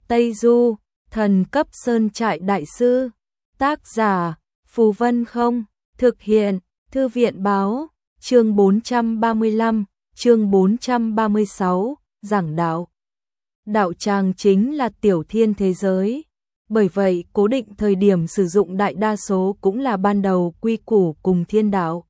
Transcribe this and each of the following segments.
Tây Du, thần cấp sơn trại đại sư. Tác giả, Phù Vân Không. Thực hiện, Thư viện Báo. Chương 435, chương 436, giảng đạo. Đạo tràng chính là tiểu thiên thế giới. Bởi vậy, cố định thời điểm sử dụng đại đa số cũng là ban đầu quy củ cùng thiên đạo.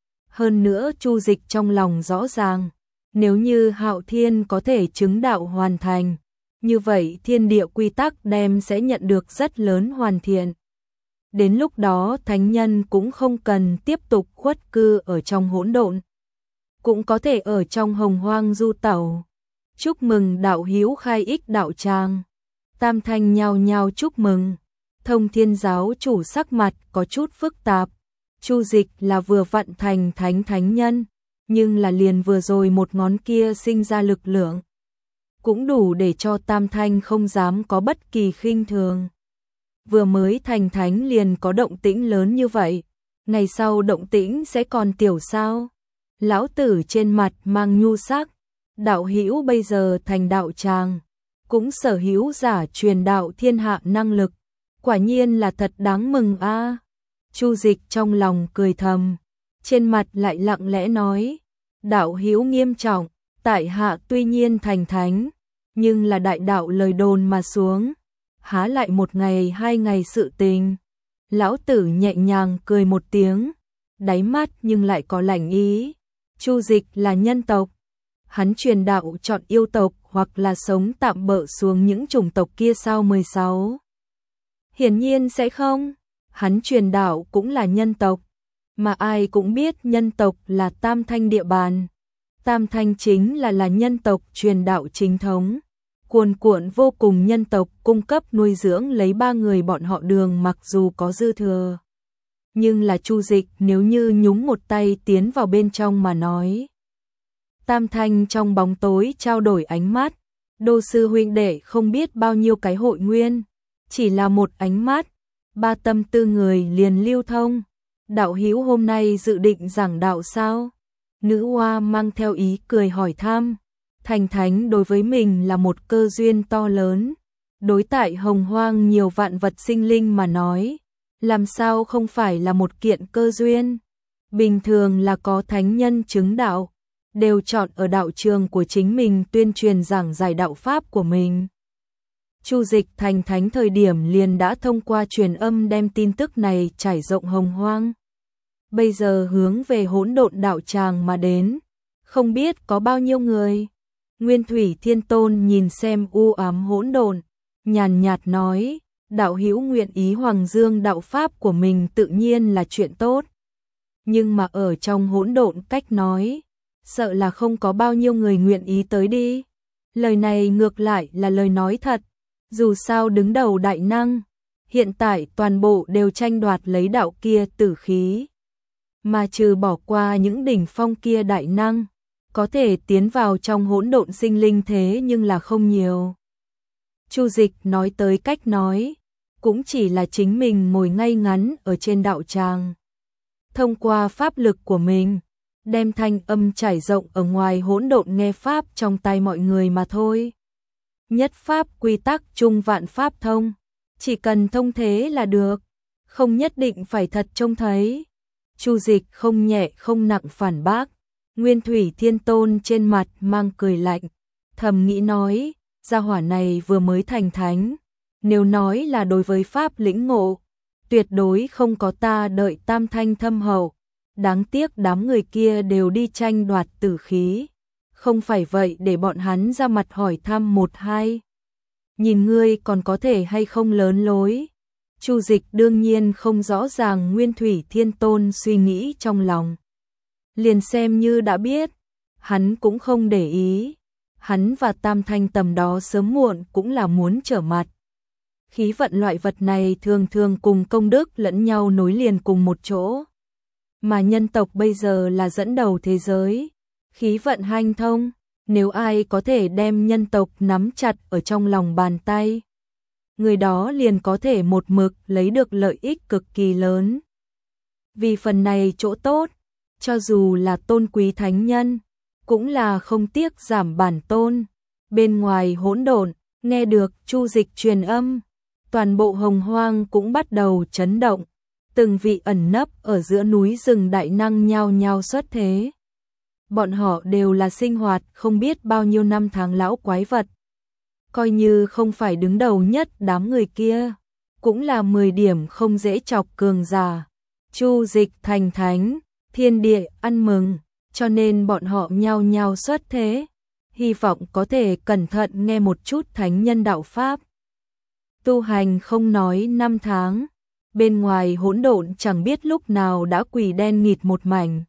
Hơn nữa Chu Dịch trong lòng rõ ràng, nếu như Hạo Thiên có thể chứng đạo hoàn thành, như vậy thiên địa quy tắc đem sẽ nhận được rất lớn hoàn thiện. Đến lúc đó thánh nhân cũng không cần tiếp tục khuất cư ở trong hỗn độn, cũng có thể ở trong hồng hoang du tẩu. Chúc mừng đạo hữu khai ích đạo tràng. Tam thanh nhao nhao chúc mừng. Thông Thiên giáo chủ sắc mặt có chút phức tạp. Chu Dịch là vừa vặn thành thánh nhân, nhưng là liền vừa rồi một ngón kia sinh ra lực lượng, cũng đủ để cho Tam thanh không dám có bất kỳ khinh thường. Vừa mới thành thánh liền có động tĩnh lớn như vậy, ngày sau động tĩnh sẽ còn tiểu sao? Lão tử trên mặt mang nhu sắc, đạo hữu bây giờ thành đạo tràng, cũng sở hữu giả truyền đạo thiên hạ năng lực, quả nhiên là thật đáng mừng a. Chu Dịch trong lòng cười thầm, trên mặt lại lặng lẽ nói, đạo hữu nghiêm trọng, tại hạ tuy nhiên thành thánh, nhưng là đại đạo lời đồn mà xuống, há lại một ngày hai ngày sự tình. Lão tử nhẹ nhàng cười một tiếng, đáy mắt nhưng lại có lạnh ý. Chu Dịch là nhân tộc, hắn truyền đạo chọn yêu tộc hoặc là sống tạm bợ xuống những chủng tộc kia sao 16? Hiển nhiên sẽ không, hắn truyền đạo cũng là nhân tộc, mà ai cũng biết nhân tộc là Tam thanh địa bàn. Tam thanh chính là nhân tộc truyền đạo chính thống. Cuồn cuộn vô cùng nhân tộc cung cấp nuôi dưỡng lấy ba người bọn họ Đường mặc dù có dư thừa, nhưng là Chu Dịch nếu như nhúng một tay tiến vào bên trong mà nói. Tam thanh trong bóng tối trao đổi ánh mắt, Đô sư huynh đệ không biết bao nhiêu cái hội nguyên, chỉ là một ánh mắt, ba tâm tư người liền lưu thông. Đạo hữu hôm nay dự định giảng đạo sao? Nữ hoa mang theo ý cười hỏi thăm. Thành thánh đối với mình là một cơ duyên to lớn, đối tại hồng hoang nhiều vạn vật sinh linh mà nói, làm sao không phải là một kiện cơ duyên. Bình thường là có thánh nhân chứng đạo, đều chọn ở đạo trường của chính mình tuyên truyền giảng giải đạo pháp của mình. Chu Dịch thành thánh thời điểm liền đã thông qua truyền âm đem tin tức này trải rộng hồng hoang. Bây giờ hướng về hỗn độn đạo tràng mà đến, không biết có bao nhiêu người. Nguyên Thủy Thiên Tôn nhìn xem u ám hỗn độn, nhàn nhạt nói, đạo hữu nguyện ý hoàng dương đạo pháp của mình tự nhiên là chuyện tốt. Nhưng mà ở trong hỗn độn cách nói, sợ là không có bao nhiêu người nguyện ý tới đi. Lời này ngược lại là lời nói thật, dù sao đứng đầu đại năng, hiện tại toàn bộ đều tranh đoạt lấy đạo kia tử khí. Mà trừ bỏ qua những đỉnh phong kia đại năng, có thể tiến vào trong hỗn độn sinh linh thế nhưng là không nhiều. Chu Dịch nói tới cách nói, cũng chỉ là chính mình ngồi ngay ngắn ở trên đạo tràng. Thông qua pháp lực của mình, đem thanh âm trải rộng ở ngoài hỗn độn nghe pháp trong tai mọi người mà thôi. Nhất pháp quy tắc chung vạn pháp thông, chỉ cần thông thế là được, không nhất định phải thật trông thấy. Chu Dịch không nhẹ không nặng phản bác. Nguyên Thủy Thiên Tôn trên mặt mang cười lạnh, thầm nghĩ nói, gia hỏa này vừa mới thành thánh, nếu nói là đối với pháp lĩnh ngộ, tuyệt đối không có ta đợi tam thanh thâm hậu, đáng tiếc đám người kia đều đi tranh đoạt tử khí, không phải vậy để bọn hắn ra mặt hỏi thăm một hai. Nhìn ngươi còn có thể hay không lớn lối. Chu Dịch đương nhiên không rõ ràng Nguyên Thủy Thiên Tôn suy nghĩ trong lòng. Liền xem như đã biết, hắn cũng không để ý. Hắn và Tam Thanh tầm đó sớm muộn cũng là muốn trở mặt. Khí vận loại vật này thường thường cùng công đức lẫn nhau nối liền cùng một chỗ. Mà nhân tộc bây giờ là dẫn đầu thế giới. Khí vận hanh thông, nếu ai có thể đem nhân tộc nắm chặt ở trong lòng bàn tay, người đó liền có thể một mực lấy được lợi ích cực kỳ lớn. Vì phần này chỗ tốt, cho dù là tôn quý thánh nhân, cũng là không tiếc giảm bản tôn. Bên ngoài hỗn độn, Nghe được Chu Dịch truyền âm, toàn bộ Hồng Hoang cũng bắt đầu chấn động, từng vị ẩn nấp ở giữa núi rừng đại năng nhao nhao xuất thế. Bọn họ đều là sinh hoạt không biết bao nhiêu năm tháng lão quái vật. Coi như không phải đứng đầu nhất đám người kia, cũng là 10 điểm không dễ chọc cường giả. Chu Dịch thành thánh, thiên địa ăn mừng, cho nên bọn họ nhao nhao xuất thế, hy vọng có thể cẩn thận nghe một chút thánh nhân đạo pháp. Tu hành không nói 5 tháng, bên ngoài hỗn độn chẳng biết lúc nào đã quỳ đen nghịt một mảnh.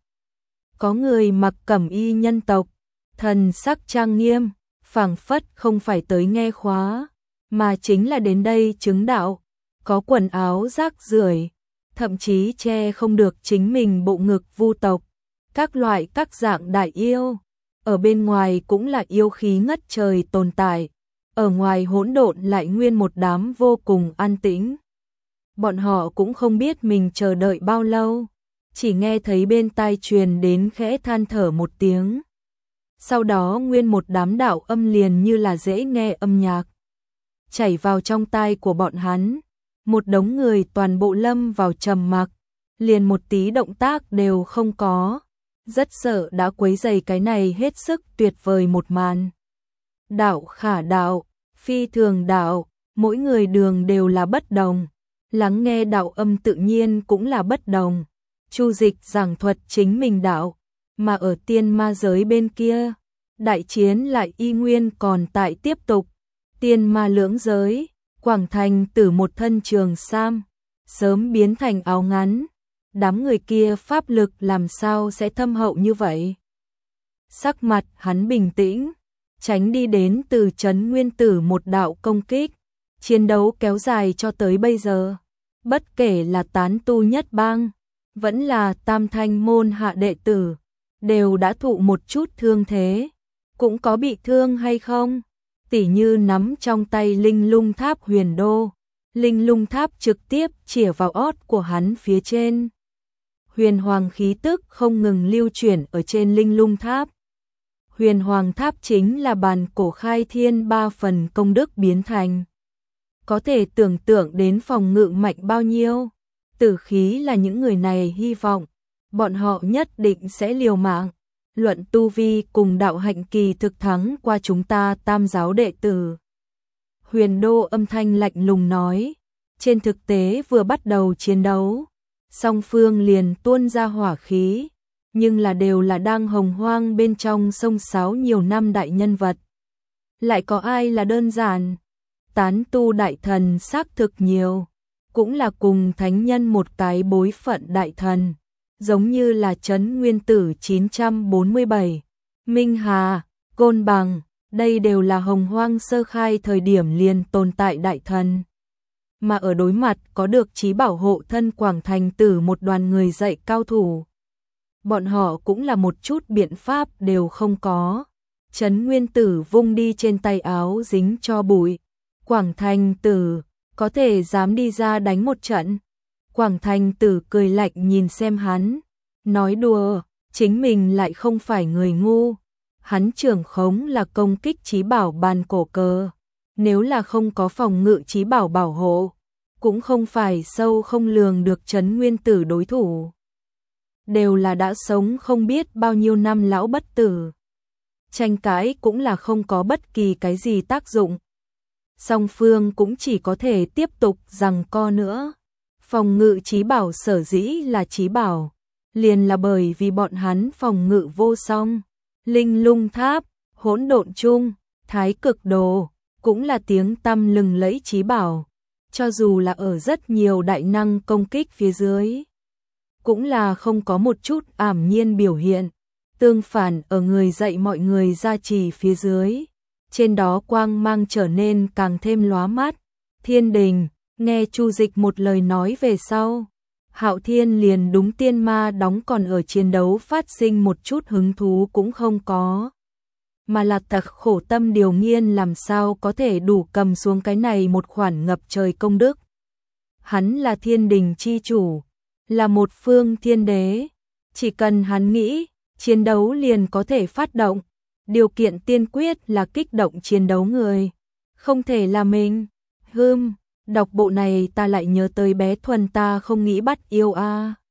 Có người mặc cẩm y nhân tộc, thần sắc trang nghiêm, phảng phất không phải tới nghe khóa, mà chính là đến đây chứng đạo, có quần áo rác rưởi, thậm chí che không được chính mình bộ ngực vu tộc, các loại các dạng đại yêu, ở bên ngoài cũng là yêu khí ngất trời tồn tại, ở ngoài hỗn độn lại nguyên một đám vô cùng an tĩnh. Bọn họ cũng không biết mình chờ đợi bao lâu, chỉ nghe thấy bên tai truyền đến khẽ than thở một tiếng. Sau đó nguyên một đám đạo âm liền như là dễ nghe âm nhạc chảy vào trong tai của bọn hắn, một đống người toàn bộ lâm vào trầm mặc, liền một tí động tác đều không có, rất sợ đã quấy rầy cái này hết sức tuyệt vời một màn. Đạo khả đạo, phi thường đạo, mỗi người đường đều là bất đồng, lắng nghe đạo âm tự nhiên cũng là bất đồng. Chu Dịch giảng thuật chính mình đạo, mà ở tiên ma giới bên kia, đại chiến lại y nguyên còn tại tiếp tục. Tiên ma lưỡng giới, Quảng Thành Tử một thân trường sam, sớm biến thành áo ngắn. Đám người kia pháp lực làm sao sẽ thâm hậu như vậy? Sắc mặt hắn bình tĩnh, tránh đi đến từ Trấn Nguyên Tử một đạo công kích. Chiến đấu kéo dài cho tới bây giờ, bất kể là tán tu nhất bang, vẫn là tam thanh môn hạ đệ tử, đều đã thụ một chút thương thế, cũng có bị thương hay không? Tỉ như nắm trong tay linh lung tháp huyền đô, linh lung tháp trực tiếp chĩa vào ót của hắn phía trên. Huyền hoàng khí tức không ngừng lưu chuyển ở trên linh lung tháp. Huyền hoàng tháp chính là bàn cổ khai thiên 3 phần công đức biến thành. Có thể tưởng tượng đến phòng ngự mạnh bao nhiêu. Tử khí là những người này hy vọng, bọn họ nhất định sẽ liều mạng. Luận tu vi cùng đạo hạnh kỳ thực thắng qua chúng ta tam giáo đệ tử. Huyền đô âm thanh lạnh lùng nói, trên thực tế vừa bắt đầu chiến đấu, song phương liền tuôn ra hỏa khí, nhưng là đều là đang hồng hoang bên trong sông sáo nhiều năm đại nhân vật. Lại có ai là đơn giản, tán tu đại thần xác thực nhiều, cũng là cùng thánh nhân một cái bối phận đại thần. Giống như là Trấn Nguyên Tử 947, Minh Hà, Côn Bằng, đây đều là hồng hoang sơ khai thời điểm liền tồn tại đại thần. Mà ở đối mặt có được trí bảo hộ thân Quảng Thành Tử một đoàn người dạy cao thủ. Bọn họ cũng là một chút biện pháp đều không có. Trấn Nguyên Tử vung đi trên tay áo dính cho bụi. Quảng Thành Tử, có thể dám đi ra đánh một trận. Quảng Thành Tử cười lạnh nhìn xem hắn, nói đùa, chính mình lại không phải người ngu. Hắn trưởng khống là công kích trí bảo bàn cổ cờ, nếu là không có phòng ngự trí bảo bảo hộ, cũng không phải sâu không lường được Trấn Nguyên Tử đối thủ. Đều là đã sống không biết bao nhiêu năm lão bất tử. Tranh cãi cũng là không có bất kỳ cái gì tác dụng. Song phương cũng chỉ có thể tiếp tục giằng co nữa. Phòng ngự trí bảo sở dĩ là trí bảo, liền là bởi vì bọn hắn phòng ngự vô song. Linh lung tháp, hỗn độn chung, thái cực đồ, cũng là tiếng tăm lừng lẫy trí bảo. Cho dù là ở rất nhiều đại năng công kích phía dưới, cũng là không có một chút ảm nhiên biểu hiện. Tương phản ở người dạy mọi người gia trì phía dưới, trên đó quang mang trở nên càng thêm lóa mắt. Thiên đình, nghe Chu Dịch một lời nói về sau, Hạo Thiên liền đúng tiên ma đóng còn ở chiến đấu phát sinh một chút hứng thú cũng không có. Mà là thật khổ tâm điều nghiên làm sao có thể đủ cầm xuống cái này một khoản ngập trời công đức. Hắn là thiên đình chi chủ, là một phương thiên đế, chỉ cần hắn nghĩ, chiến đấu liền có thể phát động. Điều kiện tiên quyết là kích động chiến đấu người, Không thể là mình. Đọc bộ này ta lại nhớ tới bé Thuần, ta không nghĩ bắt yêu a.